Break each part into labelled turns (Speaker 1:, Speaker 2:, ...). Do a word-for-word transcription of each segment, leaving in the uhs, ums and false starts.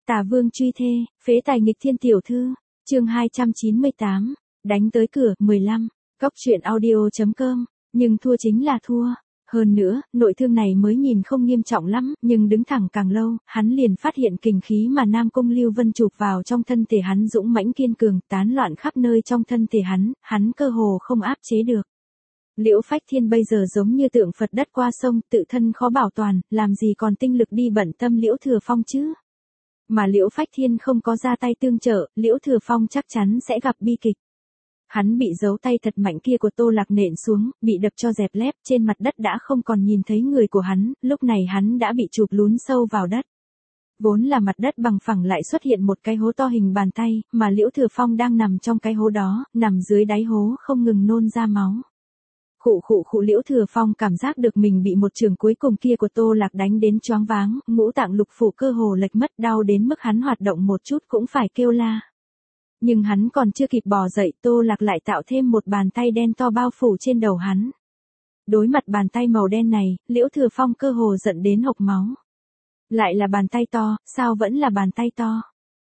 Speaker 1: Tà vương truy thê, phế tài nghịch thiên tiểu thư, chương hai trăm chín mươi tám, đánh tới cửa, mười lăm, cốc truyện audio.com, nhưng thua chính là thua. Hơn nữa, nội thương này mới nhìn không nghiêm trọng lắm, nhưng đứng thẳng càng lâu, hắn liền phát hiện kình khí mà Nam Cung Lưu Vân chụp vào trong thân thể hắn dũng mãnh kiên cường, tán loạn khắp nơi trong thân thể hắn, hắn cơ hồ không áp chế được. Liễu Phách Thiên bây giờ giống như tượng Phật đất qua sông, tự thân khó bảo toàn, làm gì còn tinh lực đi bận tâm Liễu Thừa Phong chứ? Mà Liễu Phách Thiên không có ra tay tương trợ, Liễu Thừa Phong chắc chắn sẽ gặp bi kịch. Hắn bị giấu tay thật mạnh kia của Tô Lạc nện xuống, bị đập cho dẹp lép, trên mặt đất đã không còn nhìn thấy người của hắn, lúc này hắn đã bị chụp lún sâu vào đất. Vốn là mặt đất bằng phẳng lại xuất hiện một cái hố to hình bàn tay, mà Liễu Thừa Phong đang nằm trong cái hố đó, nằm dưới đáy hố không ngừng nôn ra máu. Khụ khụ khụ Liễu Thừa Phong cảm giác được mình bị một trường cuối cùng kia của Tô Lạc đánh đến choáng váng, ngũ tạng lục phủ cơ hồ lệch mất, đau đến mức hắn hoạt động một chút cũng phải kêu la. Nhưng hắn còn chưa kịp bò dậy, Tô Lạc lại tạo thêm một bàn tay đen to bao phủ trên đầu hắn. Đối mặt bàn tay màu đen này, Liễu Thừa Phong cơ hồ giận đến hộc máu. Lại là bàn tay to, sao vẫn là bàn tay to?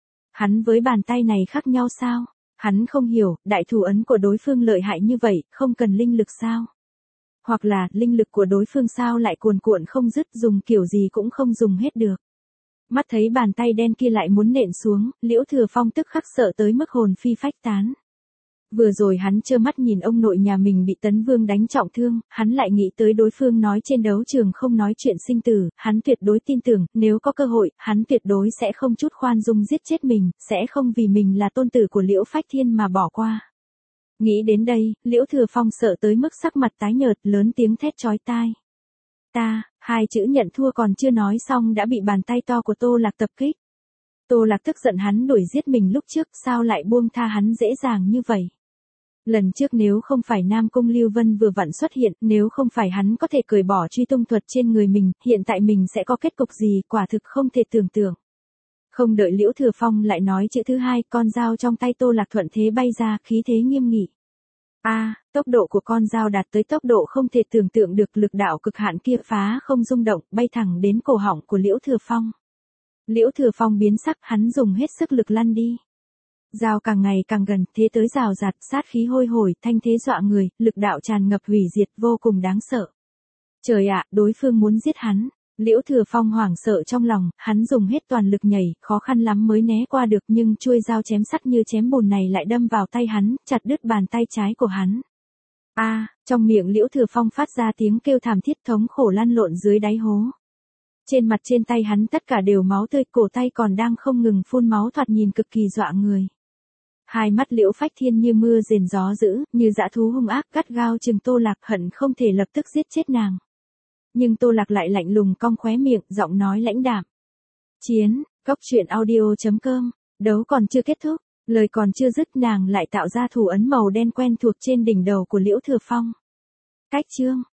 Speaker 1: Hắn với bàn tay này khác nhau sao? Hắn không hiểu, đại thủ ấn của đối phương lợi hại như vậy, không cần linh lực sao? Hoặc là, linh lực của đối phương sao lại cuồn cuộn không dứt, dùng kiểu gì cũng không dùng hết được. Mắt thấy bàn tay đen kia lại muốn nện xuống, Liễu Thừa Phong tức khắc sợ tới mức hồn phi phách tán. Vừa rồi hắn trơ mắt nhìn ông nội nhà mình bị Tấn Vương đánh trọng thương, hắn lại nghĩ tới đối phương nói trên đấu trường không nói chuyện sinh tử, hắn tuyệt đối tin tưởng, nếu có cơ hội, hắn tuyệt đối sẽ không chút khoan dung giết chết mình, sẽ không vì mình là tôn tử của Liễu Phách Thiên mà bỏ qua. Nghĩ đến đây, Liễu Thừa Phong sợ tới mức sắc mặt tái nhợt, lớn tiếng thét chói tai. Ta, hai chữ nhận thua còn chưa nói xong đã bị bàn tay to của Tô Lạc tập kích. Tô Lạc tức giận hắn đuổi giết mình lúc trước, sao lại buông tha hắn dễ dàng như vậy? Lần trước nếu không phải Nam Cung Lưu Vân vừa vặn xuất hiện, nếu không phải hắn có thể cởi bỏ truy tung thuật trên người mình, hiện tại mình sẽ có kết cục gì, quả thực không thể tưởng tượng. Không đợi Liễu Thừa Phong lại nói chữ thứ hai, con dao trong tay Tô Lạc thuận thế bay ra, khí thế nghiêm nghị. A, à, tốc độ của con dao đạt tới tốc độ không thể tưởng tượng được, lực đạo cực hạn kia phá không rung động, bay thẳng đến cổ họng của Liễu Thừa Phong. Liễu Thừa Phong biến sắc, hắn dùng hết sức lực lăn đi. Dao càng ngày càng gần, thế tới rào rạt, sát khí hôi hổi, thanh thế dọa người, lực đạo tràn ngập hủy diệt, vô cùng đáng sợ. Trời ạ, đối phương muốn giết hắn. Liễu Thừa Phong hoảng sợ trong lòng, hắn dùng hết toàn lực nhảy, khó khăn lắm mới né qua được, nhưng chuôi dao chém sắt như chém bùn này lại đâm vào tay hắn, chặt đứt bàn tay trái của hắn. A, à, trong miệng Liễu Thừa Phong phát ra tiếng kêu thảm thiết, thống khổ lăn lộn dưới đáy hố. Trên mặt trên tay hắn tất cả đều máu tươi, cổ tay còn đang không ngừng phun máu, thoạt nhìn cực kỳ dọa người. Hai mắt Liễu Phách Thiên như mưa rền gió dữ, như dã thú hung ác, gắt gao chừng Tô Lạc, hận không thể lập tức giết chết nàng. Nhưng Tô Lạc lại lạnh lùng cong khóe miệng, giọng nói lãnh đạm. Chiến, cốc truyện audio.com, đấu còn chưa kết thúc, lời còn chưa dứt nàng lại tạo ra thủ ấn màu đen quen thuộc trên đỉnh đầu của Liễu Thừa Phong. Cách chương,